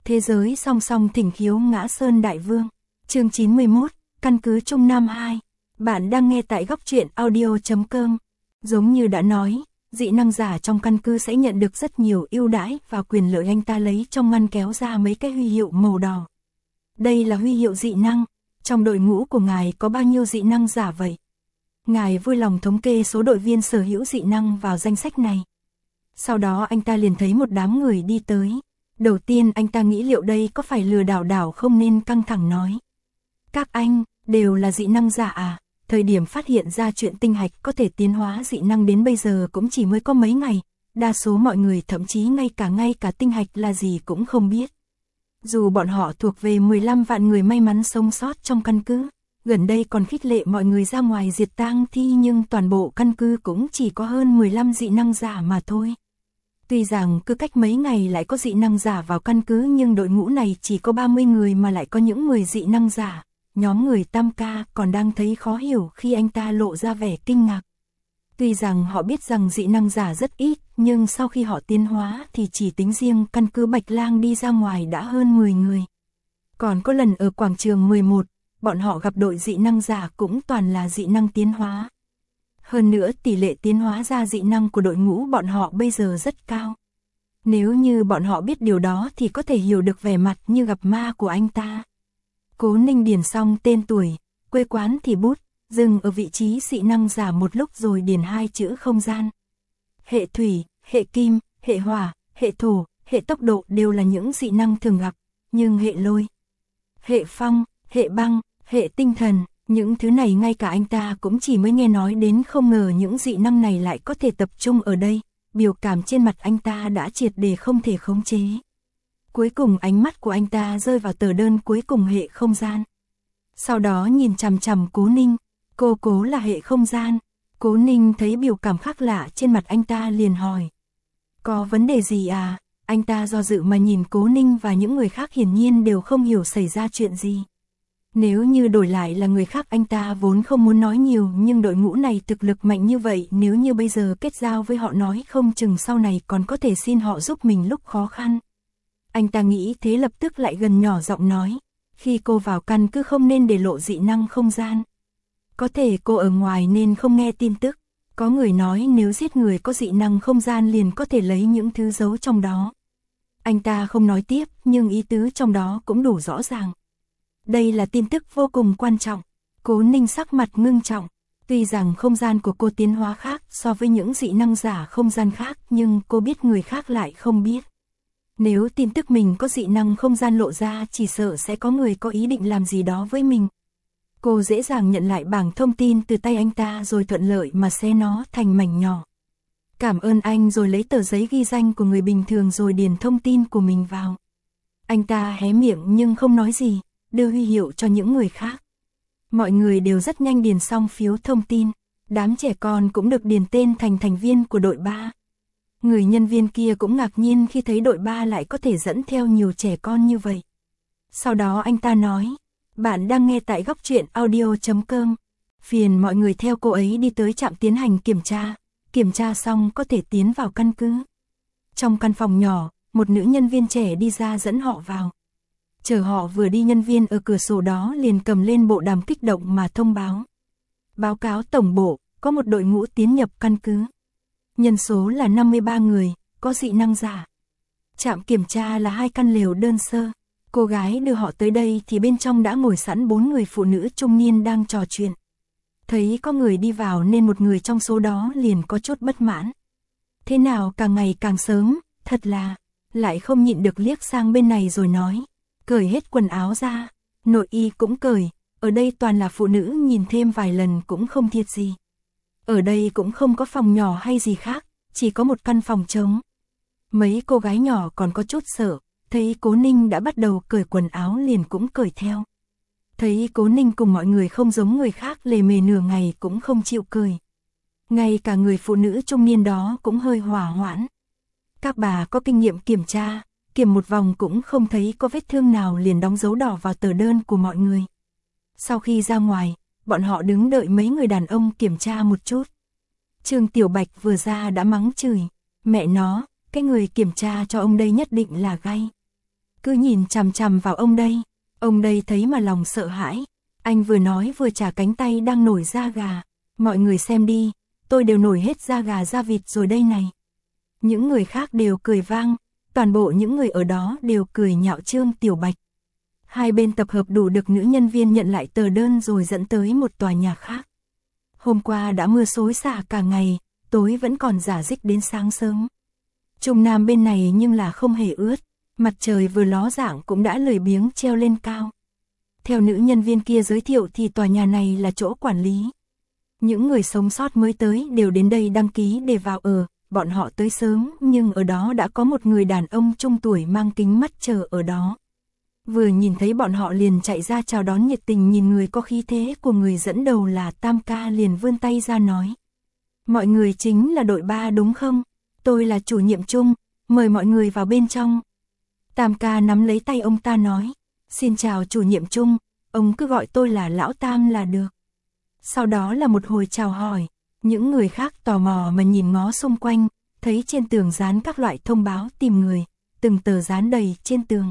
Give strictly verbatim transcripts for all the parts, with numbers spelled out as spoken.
Thế giới song song thỉnh khiếu ngã sơn đại vương. Chương chín mươi mốt, căn cứ Trung Nam hai. Bạn đang nghe tại góc truyện audio chấm com. Giống như đã nói, dị năng giả trong căn cứ sẽ nhận được rất nhiều ưu đãi và quyền lợi. Anh ta lấy trong ngăn kéo ra mấy cái huy hiệu màu đỏ. Đây là huy hiệu dị năng. Trong đội ngũ của ngài có bao nhiêu dị năng giả vậy? Ngài vui lòng thống kê số đội viên sở hữu dị năng vào danh sách này. Sau đó anh ta liền thấy một đám người đi tới. Đầu tiên anh ta nghĩ liệu đây có phải lừa đảo đảo không nên căng thẳng nói. Các anh, đều là dị năng giả à? Thời điểm phát hiện ra chuyện tinh hạch có thể tiến hóa dị năng đến bây giờ cũng chỉ mới có mấy ngày. Đa số mọi người thậm chí ngay cả ngay cả tinh hạch là gì cũng không biết. Dù bọn họ thuộc về mười lăm vạn người may mắn sống sót trong căn cứ, gần đây còn khích lệ mọi người ra ngoài diệt tang thi, nhưng toàn bộ căn cứ cũng chỉ có hơn mười lăm dị năng giả mà thôi. Tuy rằng cứ cách mấy ngày lại có dị năng giả vào căn cứ, nhưng đội ngũ này chỉ có ba mươi người mà lại có những mười dị năng giả. Nhóm người Tam Ca còn đang thấy khó hiểu khi anh ta lộ ra vẻ kinh ngạc. Tuy rằng họ biết rằng dị năng giả rất ít, nhưng sau khi họ tiến hóa thì chỉ tính riêng căn cứ Bạch Lang đi ra ngoài đã hơn mười người. Còn có lần ở quảng trường mười một, bọn họ gặp đội dị năng giả cũng toàn là dị năng tiến hóa. Hơn nữa tỷ lệ tiến hóa ra dị năng của đội ngũ bọn họ bây giờ rất cao. Nếu như bọn họ biết điều đó thì có thể hiểu được vẻ mặt như gặp ma của anh ta. Cố Ninh điền xong tên tuổi, quê quán thì bút, dừng ở vị trí dị năng giả một lúc rồi điền hai chữ không gian. Hệ thủy, hệ kim, hệ hỏa, hệ thổ, hệ tốc độ đều là những dị năng thường gặp, nhưng hệ lôi, hệ phong, hệ băng, hệ tinh thần, những thứ này ngay cả anh ta cũng chỉ mới nghe nói đến, không ngờ những dị năng này lại có thể tập trung ở đây. Biểu cảm trên mặt anh ta đã triệt để không thể khống chế. Cuối cùng ánh mắt của anh ta rơi vào tờ đơn cuối cùng hệ không gian. Sau đó nhìn chằm chằm Cố Ninh. Cô Cố là hệ không gian. Cố Ninh thấy biểu cảm khác lạ trên mặt anh ta liền hỏi. Có vấn đề gì à? Anh ta do dự mà nhìn Cố Ninh và những người khác hiển nhiên đều không hiểu xảy ra chuyện gì. Nếu như đổi lại là người khác anh ta vốn không muốn nói nhiều, nhưng đội ngũ này thực lực mạnh như vậy, nếu như bây giờ kết giao với họ nói không chừng sau này còn có thể xin họ giúp mình lúc khó khăn. Anh ta nghĩ thế lập tức lại gần nhỏ giọng nói, khi cô vào căn cứ không nên để lộ dị năng không gian. Có thể cô ở ngoài nên không nghe tin tức, có người nói nếu giết người có dị năng không gian liền có thể lấy những thứ giấu trong đó. Anh ta không nói tiếp, nhưng ý tứ trong đó cũng đủ rõ ràng. Đây là tin tức vô cùng quan trọng. Cố Ninh sắc mặt ngưng trọng. Tuy rằng không gian của cô tiến hóa khác so với những dị năng giả không gian khác, nhưng cô biết người khác lại không biết. Nếu tin tức mình có dị năng không gian lộ ra, chỉ sợ sẽ có người có ý định làm gì đó với mình. Cô dễ dàng nhận lại bảng thông tin từ tay anh ta rồi thuận lợi mà xé nó thành mảnh nhỏ. Cảm ơn anh, rồi lấy tờ giấy ghi danh của người bình thường rồi điền thông tin của mình vào. Anh ta hé miệng nhưng không nói gì, đưa huy hiệu cho những người khác. Mọi người đều rất nhanh điền xong phiếu thông tin. Đám trẻ con cũng được điền tên thành thành viên của đội ba. Người nhân viên kia cũng ngạc nhiên khi thấy đội ba lại có thể dẫn theo nhiều trẻ con như vậy. Sau đó anh ta nói, bạn đang nghe tại góc truyện audio chấm com. Phiền mọi người theo cô ấy đi tới trạm tiến hành kiểm tra. Kiểm tra xong có thể tiến vào căn cứ. Trong căn phòng nhỏ, một nữ nhân viên trẻ đi ra dẫn họ vào. Chờ họ vừa đi, nhân viên ở cửa sổ đó liền cầm lên bộ đàm kích động mà thông báo. Báo cáo tổng bộ, có một đội ngũ tiến nhập căn cứ. Nhân số là năm mươi ba người, có dị năng giả. Trạm kiểm tra là hai căn lều đơn sơ. Cô gái đưa họ tới đây thì bên trong đã ngồi sẵn bốn người phụ nữ trung niên đang trò chuyện. Thấy có người đi vào nên một người trong số đó liền có chút bất mãn. Thế nào càng ngày càng sớm, thật là, lại không nhịn được liếc sang bên này rồi nói. Cởi hết quần áo ra, nội y cũng cởi, ở đây toàn là phụ nữ, nhìn thêm vài lần cũng không thiệt gì. Ở đây cũng không có phòng nhỏ hay gì khác, chỉ có một căn phòng trống. Mấy cô gái nhỏ còn có chút sợ, thấy Cố Ninh đã bắt đầu cởi quần áo liền cũng cởi theo. Thấy Cố Ninh cùng mọi người không giống người khác lề mề nửa ngày cũng không chịu cởi. Ngay cả người phụ nữ trung niên đó cũng hơi hỏa hoãn. Các bà có kinh nghiệm kiểm tra, kiểm một vòng cũng không thấy có vết thương nào liền đóng dấu đỏ vào tờ đơn của mọi người. Sau khi ra ngoài, bọn họ đứng đợi mấy người đàn ông kiểm tra một chút. Trương Tiểu Bạch vừa ra đã mắng chửi, mẹ nó, cái người kiểm tra cho ông đây nhất định là gay. cứ nhìn chằm chằm vào ông đây. Ông đây thấy mà lòng sợ hãi. Anh vừa nói vừa chả cánh tay đang nổi da gà. Mọi người xem đi, tôi đều nổi hết da gà da vịt rồi đây này. Những người khác đều cười vang, toàn bộ những người ở đó đều cười nhạo Trương Tiểu Bạch. Hai bên tập hợp đủ được nữ nhân viên nhận lại tờ đơn rồi dẫn tới một tòa nhà khác. Hôm qua đã mưa xối xả cả ngày, tối vẫn còn rả rích đến sáng sớm. Trung Nam bên này nhưng là không hề ướt, mặt trời vừa ló dạng cũng đã lười biếng treo lên cao. Theo nữ nhân viên kia giới thiệu thì tòa nhà này là chỗ quản lý. Những người sống sót mới tới đều đến đây đăng ký để vào ở, bọn họ tới sớm nhưng ở đó đã có một người đàn ông trung tuổi mang kính mắt chờ ở đó. Vừa nhìn thấy bọn họ liền chạy ra chào đón nhiệt tình, nhìn người có khí thế của người dẫn đầu là Tam ca liền vươn tay ra nói. Mọi người chính là đội ba đúng không? Tôi là chủ nhiệm Trung, mời mọi người vào bên trong. Tam ca nắm lấy tay ông ta nói. Xin chào chủ nhiệm Trung, ông cứ gọi tôi là Lão Tam là được. Sau đó là một hồi chào hỏi, những người khác tò mò mà nhìn ngó xung quanh, thấy trên tường dán các loại thông báo tìm người, từng tờ dán đầy trên tường.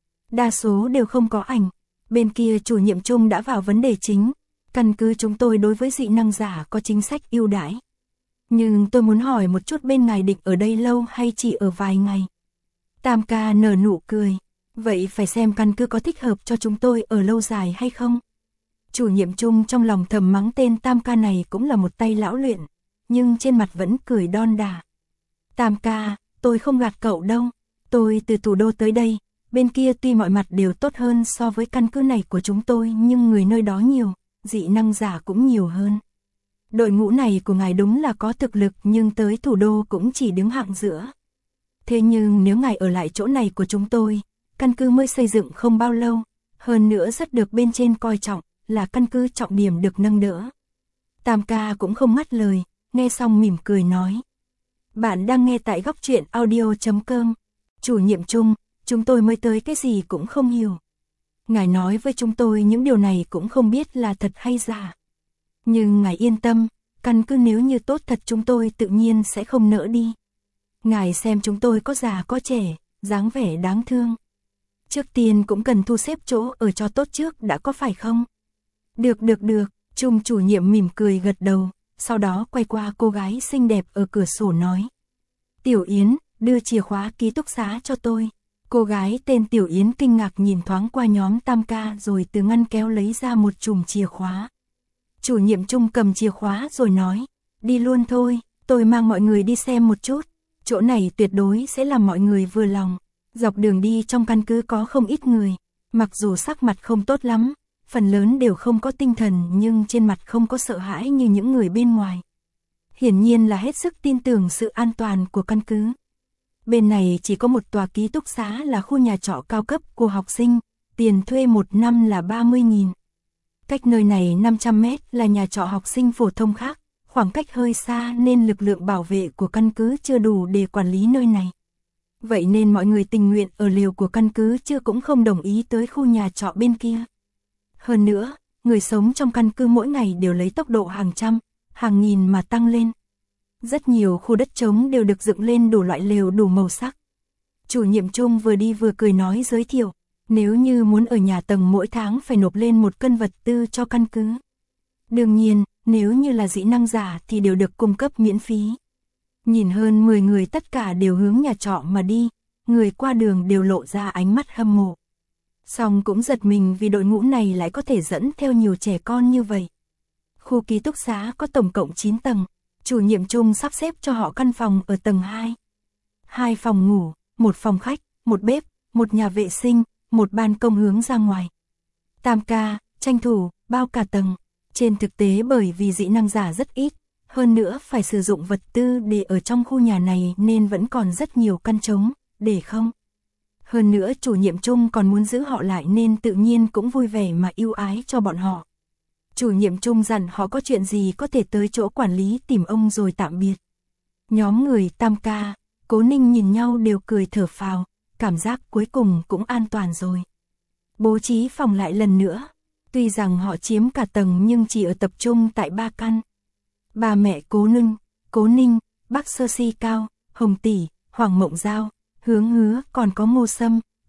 Đa số đều không có ảnh, bên kia chủ nhiệm Trung đã vào vấn đề chính, căn cứ chúng tôi đối với dị năng giả có chính sách ưu đãi. Nhưng tôi muốn hỏi một chút, bên ngài định ở đây lâu hay chỉ ở vài ngày? Tam ca nở nụ cười, vậy phải xem căn cứ có thích hợp cho chúng tôi ở lâu dài hay không? Chủ nhiệm Trung trong lòng thầm mắng tên Tam ca này cũng là một tay lão luyện, nhưng trên mặt vẫn cười đon đả. Tam ca, tôi không gạt cậu đâu, tôi từ thủ đô tới đây, bên kia tuy mọi mặt đều tốt hơn so với căn cứ này của chúng tôi nhưng người nơi đó nhiều, dị năng giả cũng nhiều hơn. Đội ngũ này của ngài đúng là có thực lực nhưng tới thủ đô cũng chỉ đứng hạng giữa. Thế nhưng nếu ngài ở lại chỗ này của chúng tôi, căn cứ mới xây dựng không bao lâu, hơn nữa rất được bên trên coi trọng, là căn cứ trọng điểm được nâng đỡ. Tam ca cũng không ngắt lời, nghe xong mỉm cười nói. Bạn đang nghe tại góc truyện audio chấm com. Chủ nhiệm Trung, chúng tôi mới tới cái gì cũng không hiểu. Ngài nói với chúng tôi những điều này cũng không biết là thật hay giả. Nhưng ngài yên tâm, căn cứ nếu như tốt thật chúng tôi tự nhiên sẽ không nỡ đi. Ngài xem chúng tôi có già có trẻ, dáng vẻ đáng thương. Trước tiên cũng cần thu xếp chỗ ở cho tốt trước đã có phải không? Được được được, Trung chủ nhiệm mỉm cười gật đầu, sau đó quay qua cô gái xinh đẹp ở cửa sổ nói. Tiểu Yến, đưa chìa khóa ký túc xá cho tôi. Cô gái tên Tiểu Yến kinh ngạc nhìn thoáng qua nhóm Tam ca rồi từ ngăn kéo lấy ra một chùm chìa khóa. Chủ nhiệm Trung cầm chìa khóa rồi nói, đi luôn thôi, tôi mang mọi người đi xem một chút, chỗ này tuyệt đối sẽ làm mọi người vừa lòng. Dọc đường đi trong căn cứ có không ít người, mặc dù sắc mặt không tốt lắm, phần lớn đều không có tinh thần nhưng trên mặt không có sợ hãi như những người bên ngoài. Hiển nhiên là hết sức tin tưởng sự an toàn của căn cứ. Bên này chỉ có một tòa ký túc xá là khu nhà trọ cao cấp của học sinh, tiền thuê một năm là ba mươi nghìn. Cách nơi này năm trăm mét là nhà trọ học sinh phổ thông khác, khoảng cách hơi xa nên lực lượng bảo vệ của căn cứ chưa đủ để quản lý nơi này. Vậy nên mọi người tình nguyện ở lều của căn cứ chứ cũng không đồng ý tới khu nhà trọ bên kia. Hơn nữa, người sống trong căn cứ mỗi ngày đều lấy tốc độ hàng trăm, hàng nghìn mà tăng lên. Rất nhiều khu đất trống đều được dựng lên đủ loại lều đủ màu sắc. Chủ nhiệm Trung vừa đi vừa cười nói giới thiệu, nếu như muốn ở nhà tầng mỗi tháng phải nộp lên một cân vật tư cho căn cứ. Đương nhiên, nếu như là dị năng giả thì đều được cung cấp miễn phí. Nhìn hơn mười người tất cả đều hướng nhà trọ mà đi, người qua đường đều lộ ra ánh mắt hâm mộ. Song cũng giật mình vì đội ngũ này lại có thể dẫn theo nhiều trẻ con như vậy. Khu ký túc xá có tổng cộng chín tầng, chủ nhiệm Trung sắp xếp cho họ căn phòng ở tầng hai. Hai phòng ngủ, một phòng khách, một bếp, một nhà vệ sinh, một ban công hướng ra ngoài. Tam ca, tranh thủ, bao cả tầng. Trên thực tế bởi vì dị năng giả rất ít, hơn nữa phải sử dụng vật tư để ở trong khu nhà này nên vẫn còn rất nhiều căn trống, để không. Hơn nữa chủ nhiệm Trung còn muốn giữ họ lại nên tự nhiên cũng vui vẻ mà ưu ái cho bọn họ. Chủ nhiệm Trung dặn họ có chuyện gì có thể tới chỗ quản lý tìm ông rồi tạm biệt. Nhóm người Tam ca, Cố Ninh nhìn nhau đều cười thở phào, cảm giác cuối cùng cũng an toàn rồi. Bố trí phòng lại lần nữa, tuy rằng họ chiếm cả tầng nhưng chỉ ở tập trung tại ba căn. Bà mẹ Cố Ninh, Cố Ninh, bác Sơ Si Cao, Hồng Tỷ, Hoàng Mộng Giao, Hướng Hứa còn có Ngô Sâm,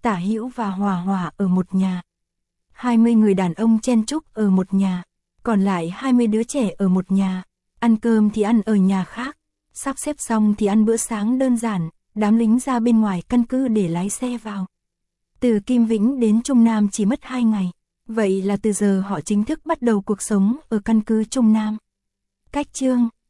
Tả Hữu và Hòa Hòa ở một nhà. hai mươi người đàn ông chen chúc ở một nhà, còn lại hai mươi đứa trẻ ở một nhà. Ăn cơm thì ăn ở nhà khác, sắp xếp xong thì ăn bữa sáng đơn giản, đám lính ra bên ngoài căn cứ để lái xe vào. Từ Kim Vĩnh đến Trung Nam chỉ mất hai ngày, vậy là từ giờ họ chính thức bắt đầu cuộc sống ở căn cứ Trung Nam. Cách chương